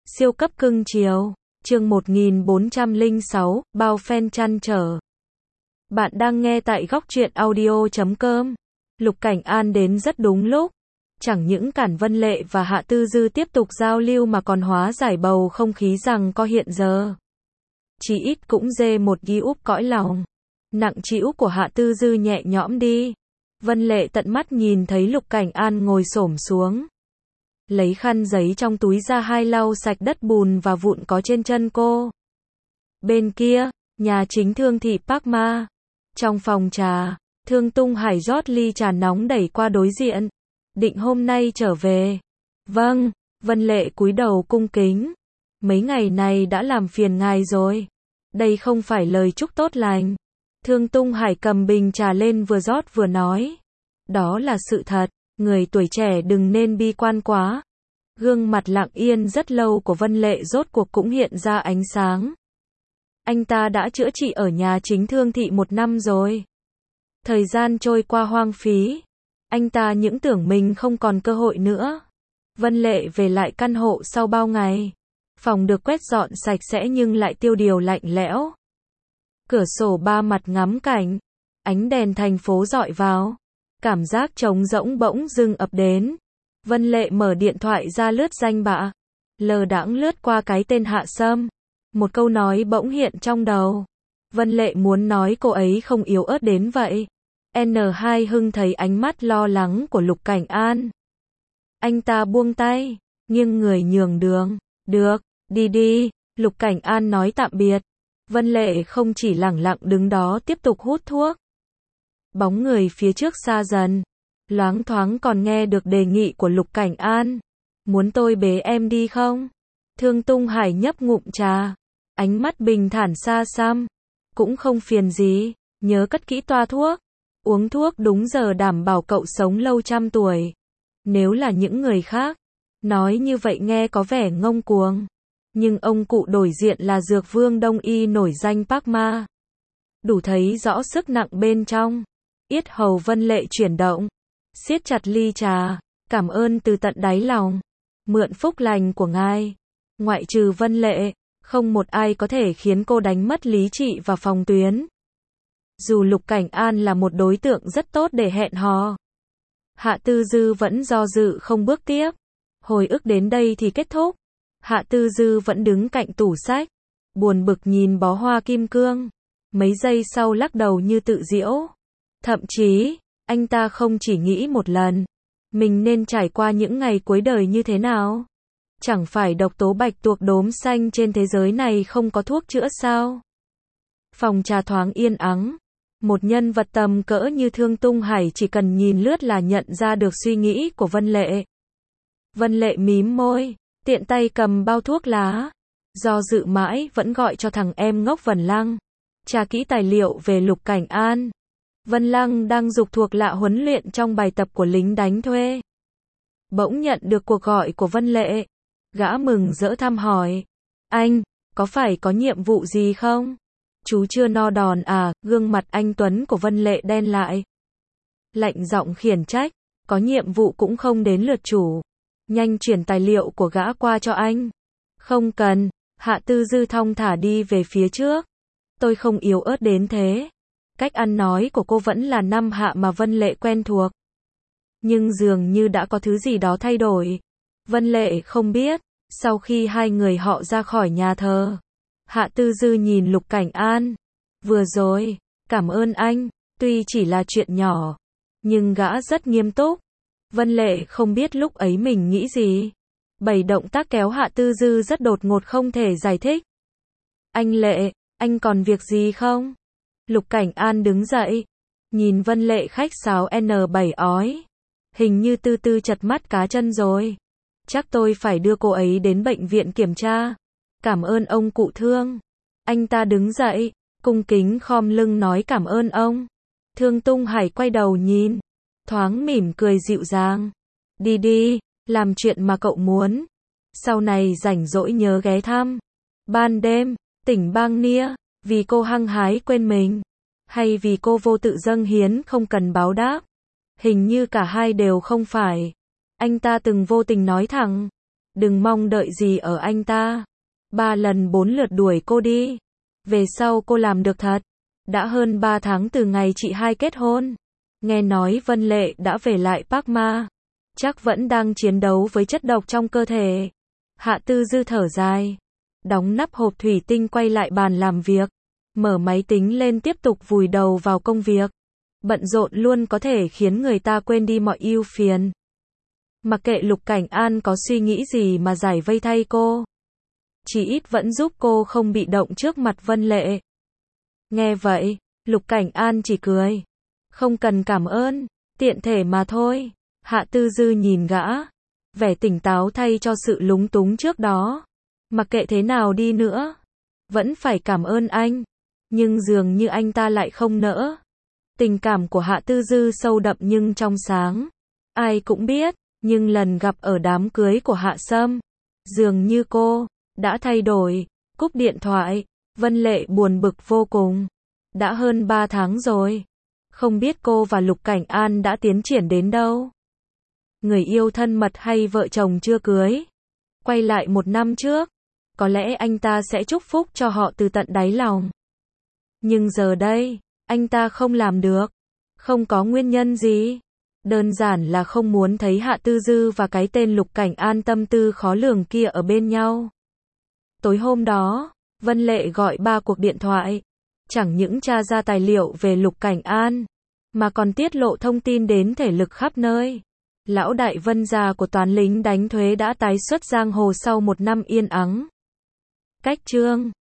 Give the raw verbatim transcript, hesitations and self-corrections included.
Siêu cấp cưng chiều. Chương một nghìn bốn trăm lẻ sáu, bao fan trăn trở. Bạn đang nghe tại góc truyện audio chấm com. Lục Cảnh An đến rất đúng lúc. Chẳng những Cản Vân Lệ và Hạ Tư Dư tiếp tục giao lưu mà còn hóa giải bầu không khí rằng có hiện giờ. Chỉ ít cũng dê một ghi úp cõi lòng. Nặng trĩu của Hạ Tư Dư nhẹ nhõm đi. Vân Lệ tận mắt nhìn thấy Lục Cảnh An ngồi xổm xuống. Lấy khăn giấy trong túi ra hai lau sạch đất bùn và vụn có trên chân cô. Bên kia, nhà chính Thương thị Park Ma. Trong phòng trà, Thương Tung Hải rót ly trà nóng đẩy qua đối diện. Định hôm nay trở về. Vâng, Vân Lệ cúi đầu cung kính. Mấy ngày này đã làm phiền ngài rồi. Đây không phải lời chúc tốt lành. Thương Tung Hải cầm bình trà lên vừa rót vừa nói. Đó là sự thật, người tuổi trẻ đừng nên bi quan quá. Gương mặt lặng yên rất lâu của Vân Lệ rốt cuộc cũng hiện ra ánh sáng. Anh ta đã chữa trị ở nhà chính Thương thị một năm rồi. Thời gian trôi qua hoang phí. Anh ta những tưởng mình không còn cơ hội nữa. Vân Lệ về lại căn hộ sau bao ngày. Phòng được quét dọn sạch sẽ nhưng lại tiêu điều lạnh lẽo. Cửa sổ ba mặt ngắm cảnh. Ánh đèn thành phố rọi vào. Cảm giác trống rỗng bỗng dưng ập đến. Vân Lệ mở điện thoại ra lướt danh bạ. Lờ đãng lướt qua cái tên Hạ Sâm. Một câu nói bỗng hiện trong đầu. Vân Lệ muốn nói cô ấy không yếu ớt đến vậy. N hai Hưng thấy ánh mắt lo lắng của Lục Cảnh An. Anh ta buông tay, nghiêng người nhường đường. Được, đi đi. Lục Cảnh An nói tạm biệt. Vân Lệ không chỉ lẳng lặng đứng đó tiếp tục hút thuốc. Bóng người phía trước xa dần. Loáng thoáng còn nghe được đề nghị của Lục Cảnh An. Muốn tôi bế em đi không? Thương Tung Hải nhấp ngụm trà. Ánh mắt bình thản xa xăm. Cũng không phiền gì. Nhớ cất kỹ toa thuốc. Uống thuốc đúng giờ đảm bảo cậu sống lâu trăm tuổi. Nếu là những người khác. Nói như vậy nghe có vẻ ngông cuồng. Nhưng ông cụ đổi diện là Dược Vương Đông Y nổi danh Park Ma. Đủ thấy rõ sức nặng bên trong. Yết hầu Vân Lệ chuyển động. Siết chặt ly trà. Cảm ơn từ tận đáy lòng. Mượn phúc lành của ngài. Ngoại trừ Vân Lệ, không một ai có thể khiến cô đánh mất lý trí và phòng tuyến. Dù Lục Cảnh An là một đối tượng rất tốt để hẹn hò. Hạ Tư Dư vẫn do dự không bước tiếp. Hồi ức đến đây thì kết thúc. Hạ Tư Dư vẫn đứng cạnh tủ sách. Buồn bực nhìn bó hoa kim cương. Mấy giây sau lắc đầu như tự giễu. Thậm chí, anh ta không chỉ nghĩ một lần. Mình nên trải qua những ngày cuối đời như thế nào? Chẳng phải độc tố bạch tuộc đốm xanh trên thế giới này không có thuốc chữa sao? Phòng trà thoáng yên ắng. Một nhân vật tầm cỡ như Thương Tung Hải chỉ cần nhìn lướt là nhận ra được suy nghĩ của Vân Lệ. Vân Lệ mím môi, tiện tay cầm bao thuốc lá. Do dự mãi vẫn gọi cho thằng em ngốc Vân Lăng. Tra kỹ tài liệu về Lục Cảnh An. Vân Lăng đang dục thuộc lạ huấn luyện trong bài tập của lính đánh thuê. Bỗng nhận được cuộc gọi của Vân Lệ. Gã mừng rỡ thăm hỏi. Anh, có phải có nhiệm vụ gì không? Chú chưa no đòn à? Gương mặt anh Tuấn của Vân Lệ đen lại. Lạnh giọng khiển trách. Có nhiệm vụ cũng không đến lượt chủ. Nhanh chuyển tài liệu của gã qua cho anh. Không cần. Hạ Tư Dư thong thả đi về phía trước. Tôi không yếu ớt đến thế. Cách ăn nói của cô vẫn là năm Hạ mà Vân Lệ quen thuộc. Nhưng dường như đã có thứ gì đó thay đổi. Vân Lệ không biết. Sau khi hai người họ ra khỏi nhà thờ, Hạ Tư Dư nhìn Lục Cảnh An. Vừa rồi, cảm ơn anh. Tuy chỉ là chuyện nhỏ, nhưng gã rất nghiêm túc. Vân Lệ không biết lúc ấy mình nghĩ gì. Bảy động tác kéo Hạ Tư Dư rất đột ngột không thể giải thích. Anh Lệ, anh còn việc gì không? Lục Cảnh An đứng dậy. Nhìn Vân Lệ khách sáo N bảy ói. Hình như Tư Tư chật mắt cá chân rồi. Chắc tôi phải đưa cô ấy đến bệnh viện kiểm tra. Cảm ơn ông cụ Thương. Anh ta đứng dậy, cung kính khom lưng nói cảm ơn ông. Thương Tung Hải quay đầu nhìn. Thoáng mỉm cười dịu dàng. Đi đi, làm chuyện mà cậu muốn. Sau này rảnh rỗi nhớ ghé thăm. Ban đêm, tỉnh Bang Nia. Vì cô hăng hái quên mình. Hay vì cô vô tự dâng hiến không cần báo đáp. Hình như cả hai đều không phải. Anh ta từng vô tình nói thẳng. Đừng mong đợi gì ở anh ta. Ba lần bốn lượt đuổi cô đi. Về sau cô làm được thật. Đã hơn ba tháng từ ngày chị hai kết hôn. Nghe nói Vân Lệ đã về lại Park Ma. Chắc vẫn đang chiến đấu với chất độc trong cơ thể. Hạ Tư Dư thở dài. Đóng nắp hộp thủy tinh quay lại bàn làm việc. Mở máy tính lên tiếp tục vùi đầu vào công việc. Bận rộn luôn có thể khiến người ta quên đi mọi ưu phiền. Mặc kệ Lục Cảnh An có suy nghĩ gì mà giải vây thay cô. Chỉ ít vẫn giúp cô không bị động trước mặt Vân Lệ. Nghe vậy, Lục Cảnh An chỉ cười. Không cần cảm ơn, tiện thể mà thôi. Hạ Tư Dư nhìn gã. Vẻ tỉnh táo thay cho sự lúng túng trước đó. Mặc kệ thế nào đi nữa. Vẫn phải cảm ơn anh. Nhưng dường như anh ta lại không nỡ. Tình cảm của Hạ Tư Dư sâu đậm nhưng trong sáng. Ai cũng biết. Nhưng lần gặp ở đám cưới của Hạ Sâm. Dường như cô đã thay đổi. Cúp điện thoại. Vân Lệ buồn bực vô cùng. Đã hơn ba tháng rồi. Không biết cô và Lục Cảnh An đã tiến triển đến đâu. Người yêu thân mật hay vợ chồng chưa cưới. Quay lại một năm trước. Có lẽ anh ta sẽ chúc phúc cho họ từ tận đáy lòng. Nhưng giờ đây, anh ta không làm được. Không có nguyên nhân gì. Đơn giản là không muốn thấy Hạ Tư Dư và cái tên Lục Cảnh An tâm tư khó lường kia ở bên nhau. Tối hôm đó, Vân Lệ gọi ba cuộc điện thoại. Chẳng những tra ra tài liệu về Lục Cảnh An, mà còn tiết lộ thông tin đến thể lực khắp nơi. Lão đại Vân gia của toán lính đánh thuế đã tái xuất giang hồ sau một năm yên ắng. Cách chương